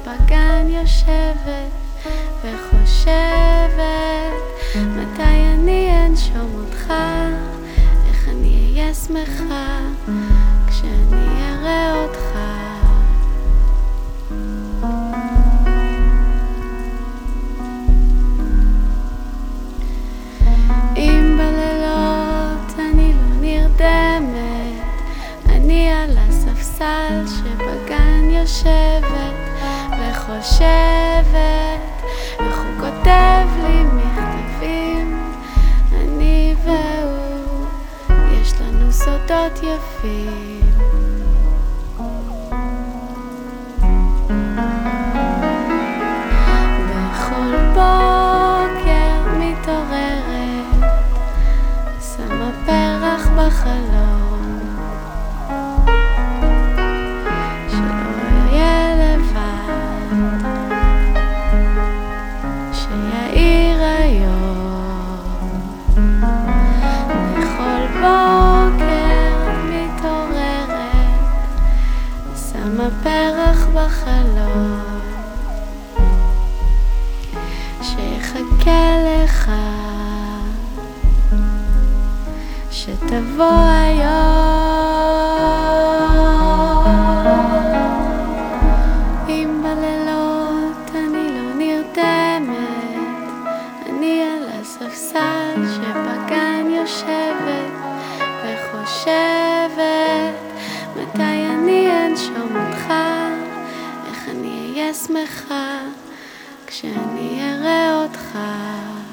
שבגן יושבת וחושבת מתי אני אנשום אותך, איך אני אהיה שמחה כשאני אראה אותך. אם בלילות אני לא נרדמת, אני על הספסל שבגן יושבת וחושבת איך הוא כותב לי מכתבים, אני והוא יש לנו סודות יפים. בכל בוקר מתעוררת, שמה פרח בחלום, שלא יהיה לבד, שיעיר היום. בכל בוקר מתעוררת, שמה פרח בחלום, שיחכה לך שתבוא היום. אם בלילות אני לא נרדמת, אני על הספסל שבגן יושבת וחושבת מתי אני אנשום אותך, איך אני אהיה שמחה כשאני אראה אותך.